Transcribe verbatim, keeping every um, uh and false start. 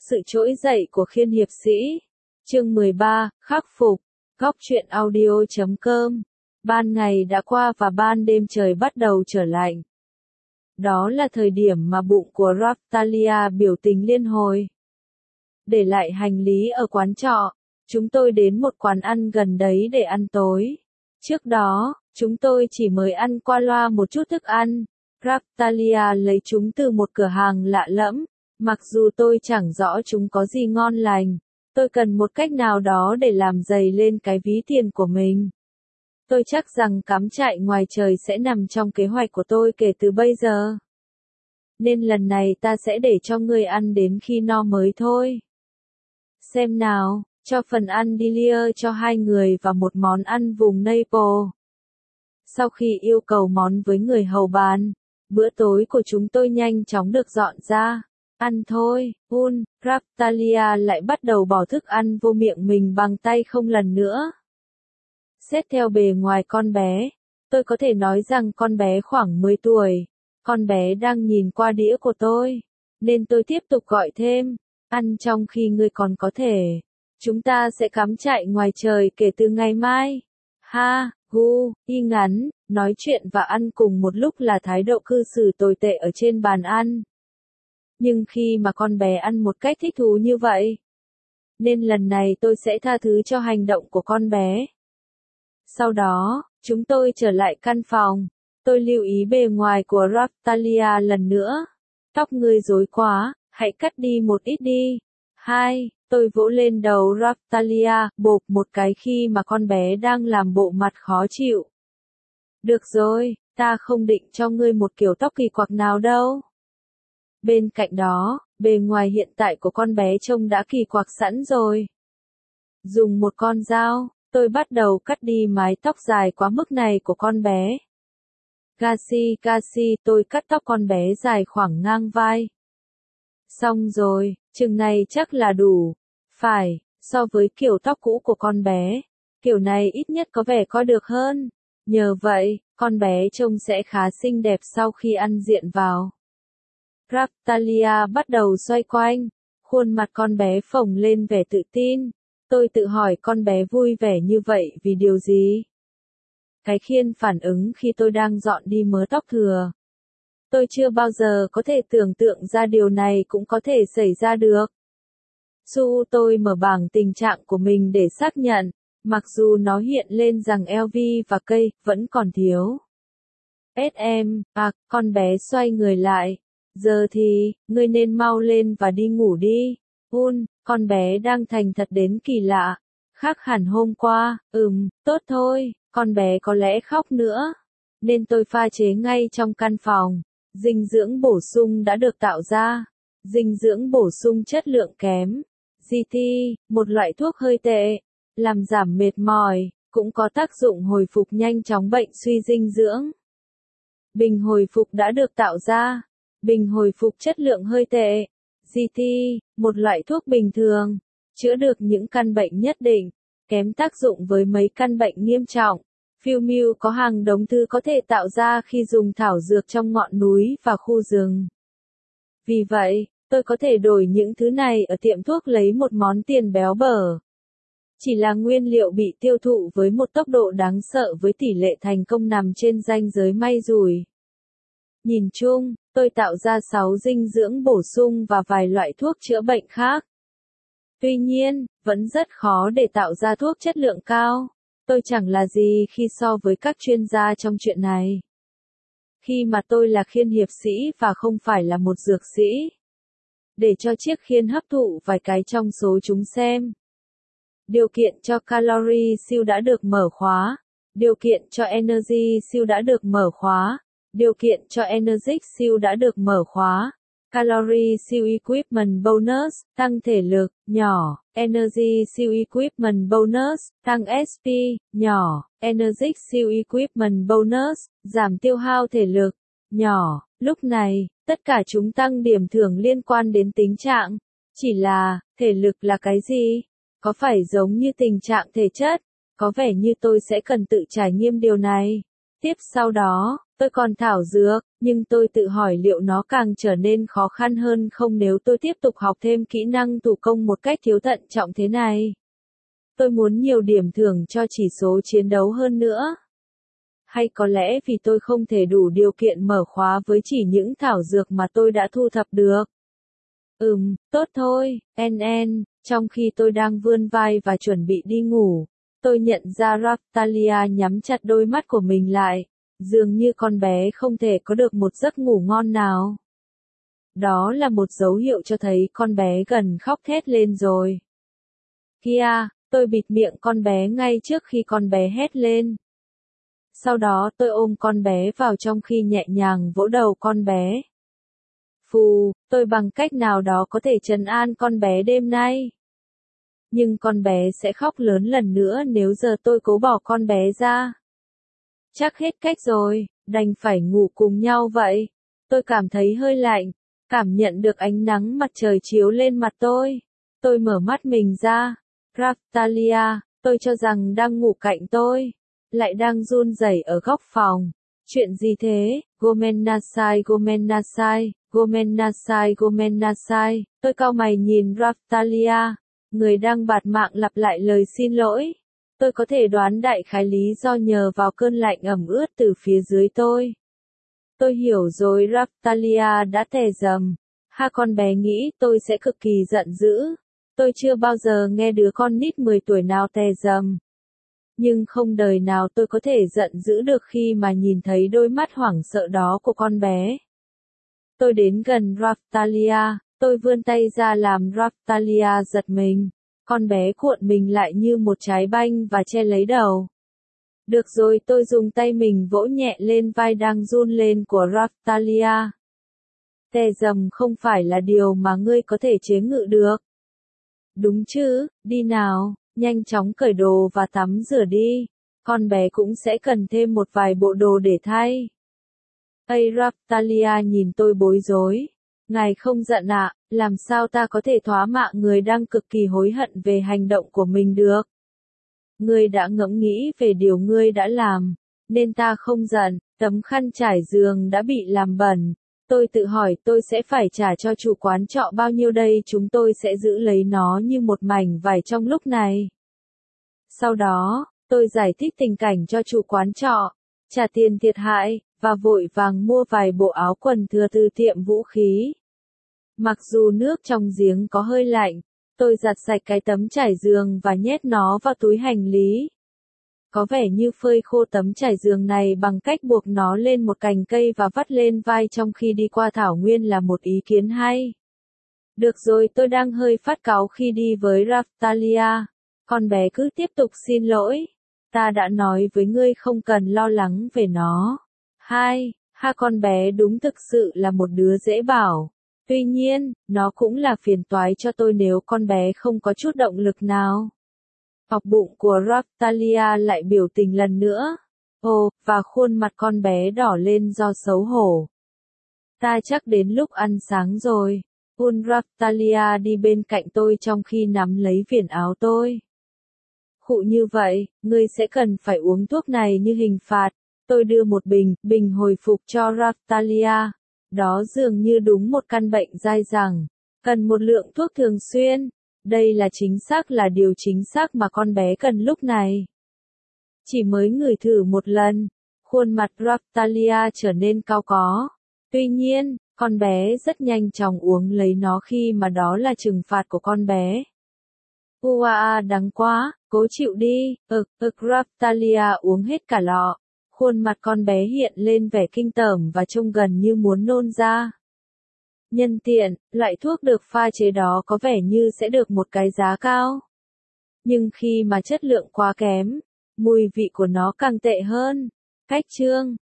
sự trỗi dậy của khiên hiệp sĩ. Chương mười ba, khắc phục. Góc truyện audio chấm com. Ban ngày đã qua và ban đêm trời bắt đầu trở lạnh. Đó là thời điểm mà bụng của Raftalia biểu tình liên hồi. Để lại hành lý ở quán trọ, chúng tôi đến một quán ăn gần đấy để ăn tối. Trước đó, chúng tôi chỉ mới ăn qua loa một chút thức ăn. Raftalia lấy chúng từ một cửa hàng lạ lẫm. Mặc dù tôi chẳng rõ chúng có gì ngon lành, tôi cần một cách nào đó để làm dày lên cái ví tiền của mình. Tôi chắc rằng cắm trại ngoài trời sẽ nằm trong kế hoạch của tôi kể từ bây giờ. Nên lần này ta sẽ để cho ngươi ăn đến khi no mới thôi. Xem nào, cho phần ăn Delia cho hai người và một món ăn vùng Naples. Sau khi yêu cầu món với người hầu bàn, bữa tối của chúng tôi nhanh chóng được dọn ra. Ăn thôi, Un, Raftalia lại bắt đầu bỏ thức ăn vô miệng mình bằng tay không lần nữa. Xét theo bề ngoài con bé, tôi có thể nói rằng con bé khoảng mười tuổi. Con bé đang nhìn qua đĩa của tôi, nên tôi tiếp tục gọi thêm, ăn trong khi ngươi còn có thể. Chúng ta sẽ cắm trại ngoài trời kể từ ngày mai. Ha, hu, y ngắn, nói chuyện và ăn cùng một lúc là thái độ cư xử tồi tệ ở trên bàn ăn. Nhưng khi mà con bé ăn một cách thích thú như vậy, nên lần này tôi sẽ tha thứ cho hành động của con bé. Sau đó, chúng tôi trở lại căn phòng. Tôi lưu ý bề ngoài của Raftalia lần nữa. Tóc ngươi rối quá, hãy cắt đi một ít đi. Hai, tôi vỗ lên đầu Raftalia, bộp một cái khi mà con bé đang làm bộ mặt khó chịu. Được rồi, ta không định cho ngươi một kiểu tóc kỳ quặc nào đâu. Bên cạnh đó, bề ngoài hiện tại của con bé trông đã kỳ quặc sẵn rồi. Dùng một con dao, tôi bắt đầu cắt đi mái tóc dài quá mức này của con bé. Gashi, Gashi, tôi cắt tóc con bé dài khoảng ngang vai. Xong rồi, chừng này chắc là đủ. Phải, so với kiểu tóc cũ của con bé, kiểu này ít nhất có vẻ coi được hơn. Nhờ vậy, con bé trông sẽ khá xinh đẹp sau khi ăn diện vào. Raftalia bắt đầu xoay quanh, khuôn mặt con bé phồng lên vẻ tự tin. Tôi tự hỏi con bé vui vẻ như vậy vì điều gì? Cái khiên phản ứng khi tôi đang dọn đi mớ tóc thừa. Tôi chưa bao giờ có thể tưởng tượng ra điều này cũng có thể xảy ra được. Su tôi mở bảng tình trạng của mình để xác nhận, mặc dù nó hiện lên rằng lờ vê và cây vẫn còn thiếu. ét em, à, con bé xoay người lại. Giờ thì, ngươi nên mau lên và đi ngủ đi. Un, con bé đang thành thật đến kỳ lạ. Khác hẳn hôm qua, ừm, tốt thôi, con bé có lẽ khóc nữa. Nên tôi pha chế ngay trong căn phòng. Dinh dưỡng bổ sung đã được tạo ra. Dinh dưỡng bổ sung chất lượng kém. giê tê, một loại thuốc hơi tệ, làm giảm mệt mỏi, cũng có tác dụng hồi phục nhanh chóng bệnh suy dinh dưỡng. Bình hồi phục đã được tạo ra. Bình hồi phục chất lượng hơi tệ. giê tê, một loại thuốc bình thường, chữa được những căn bệnh nhất định, kém tác dụng với mấy căn bệnh nghiêm trọng. Filmu có hàng đống thứ có thể tạo ra khi dùng thảo dược trong ngọn núi và khu rừng. Vì vậy, tôi có thể đổi những thứ này ở tiệm thuốc lấy một món tiền béo bở. Chỉ là nguyên liệu bị tiêu thụ với một tốc độ đáng sợ với tỷ lệ thành công nằm trên ranh giới may rủi. Nhìn chung, tôi tạo ra sáu dinh dưỡng bổ sung và vài loại thuốc chữa bệnh khác. Tuy nhiên, vẫn rất khó để tạo ra thuốc chất lượng cao. Tôi chẳng là gì khi so với các chuyên gia trong chuyện này. Khi mà tôi là khiên hiệp sĩ và không phải là một dược sĩ. Để cho chiếc khiên hấp thụ vài cái trong số chúng xem. Điều kiện cho calorie siêu đã được mở khóa. Điều kiện cho energy siêu đã được mở khóa. Điều kiện cho Energic siêu đã được mở khóa. Calorie siêu Equipment Bonus, tăng thể lực, nhỏ. Energy siêu Equipment Bonus, tăng ét pê, nhỏ. Energic siêu Equipment Bonus, giảm tiêu hao thể lực, nhỏ. Lúc này, tất cả chúng tăng điểm thưởng liên quan đến tính trạng. Chỉ là, thể lực là cái gì? Có phải giống như tình trạng thể chất? Có vẻ như tôi sẽ cần tự trải nghiệm điều này. Tiếp sau đó, tôi còn thảo dược, nhưng tôi tự hỏi liệu nó càng trở nên khó khăn hơn không nếu tôi tiếp tục học thêm kỹ năng thủ công một cách thiếu thận trọng thế này. Tôi muốn nhiều điểm thưởng cho chỉ số chiến đấu hơn nữa. Hay có lẽ vì tôi không thể đủ điều kiện mở khóa với chỉ những thảo dược mà tôi đã thu thập được. Ừm, tốt thôi, en en, trong khi tôi đang vươn vai và chuẩn bị đi ngủ, tôi nhận ra Raphtalia nhắm chặt đôi mắt của mình lại, dường như con bé không thể có được một giấc ngủ ngon nào. Đó là một dấu hiệu cho thấy con bé gần khóc thét lên rồi. Kia, tôi bịt miệng con bé ngay trước khi con bé hét lên. Sau đó tôi ôm con bé vào trong khi nhẹ nhàng vỗ đầu con bé. Phù, tôi bằng cách nào đó có thể trấn an con bé đêm nay. Nhưng con bé sẽ khóc lớn lần nữa nếu giờ tôi cố bỏ con bé ra. Chắc hết cách rồi, đành phải ngủ cùng nhau vậy. Tôi cảm thấy hơi lạnh, cảm nhận được ánh nắng mặt trời chiếu lên mặt tôi. Tôi mở mắt mình ra. Raphtalia, tôi cho rằng đang ngủ cạnh tôi, lại đang run rẩy ở góc phòng. Chuyện gì thế? Gomennasai Gomennasai, Gomennasai Gomennasai. Tôi cau mày nhìn Raphtalia, người đang bạt mạng lặp lại lời xin lỗi. Tôi có thể đoán đại khái lý do nhờ vào cơn lạnh ẩm ướt từ phía dưới tôi. Tôi hiểu rồi, Raphtalia đã tè dầm. Ha, con bé nghĩ tôi sẽ cực kỳ giận dữ. Tôi chưa bao giờ nghe đứa con nít mười tuổi nào tè dầm. Nhưng không đời nào tôi có thể giận dữ được khi mà nhìn thấy đôi mắt hoảng sợ đó của con bé. Tôi đến gần Raphtalia, tôi vươn tay ra làm Raphtalia giật mình. Con bé cuộn mình lại như một trái banh và che lấy đầu. Được rồi, tôi dùng tay mình vỗ nhẹ lên vai đang run lên của Raphtalia. Tè dầm không phải là điều mà ngươi có thể chế ngự được. Đúng chứ, đi nào, nhanh chóng cởi đồ và tắm rửa đi. Con bé cũng sẽ cần thêm một vài bộ đồ để thay. Ây, Raphtalia nhìn tôi bối rối. Ngài không giận ạ, làm sao ta có thể thóa mạ người đang cực kỳ hối hận về hành động của mình được? Ngươi đã ngẫm nghĩ về điều ngươi đã làm, nên ta không giận. Tấm khăn trải giường đã bị làm bẩn. Tôi tự hỏi tôi sẽ phải trả cho chủ quán trọ bao nhiêu đây, chúng tôi sẽ giữ lấy nó như một mảnh vải trong lúc này. Sau đó, tôi giải thích tình cảnh cho chủ quán trọ, trả tiền thiệt hại, và vội vàng mua vài bộ áo quần thừa từ tiệm vũ khí. Mặc dù nước trong giếng có hơi lạnh, tôi giặt sạch cái tấm trải giường và nhét nó vào túi hành lý. Có vẻ như phơi khô tấm trải giường này bằng cách buộc nó lên một cành cây và vắt lên vai trong khi đi qua thảo nguyên là một ý kiến hay. Được rồi, tôi đang hơi phát cáu khi đi với Raphtalia. Con bé cứ tiếp tục xin lỗi. Ta đã nói với ngươi không cần lo lắng về nó. Hai, ha, con bé đúng thực sự là một đứa dễ bảo. Tuy nhiên, nó cũng là phiền toái cho tôi nếu con bé không có chút động lực nào. Học bụng của Raphtalia lại biểu tình lần nữa. Ồ, và khuôn mặt con bé đỏ lên do xấu hổ. Ta chắc đến lúc ăn sáng rồi. Un Raphtalia đi bên cạnh tôi trong khi nắm lấy viền áo tôi. Khụ như vậy, ngươi sẽ cần phải uống thuốc này như hình phạt. Tôi đưa một bình, bình hồi phục cho Raphtalia. Đó dường như đúng một căn bệnh dai dẳng. Cần một lượng thuốc thường xuyên. Đây là chính xác là điều chính xác mà con bé cần lúc này. Chỉ mới ngửi thử một lần, khuôn mặt Raphtalia trở nên cau có. Tuy nhiên, con bé rất nhanh chóng uống lấy nó khi mà đó là trừng phạt của con bé. Ua, đắng quá, cố chịu đi. Ực, ực, Raphtalia uống hết cả lọ. Khuôn mặt con bé hiện lên vẻ kinh tởm và trông gần như muốn nôn ra. Nhân tiện, loại thuốc được pha chế đó có vẻ như sẽ được một cái giá cao. Nhưng khi mà chất lượng quá kém, mùi vị của nó càng tệ hơn. Cách chương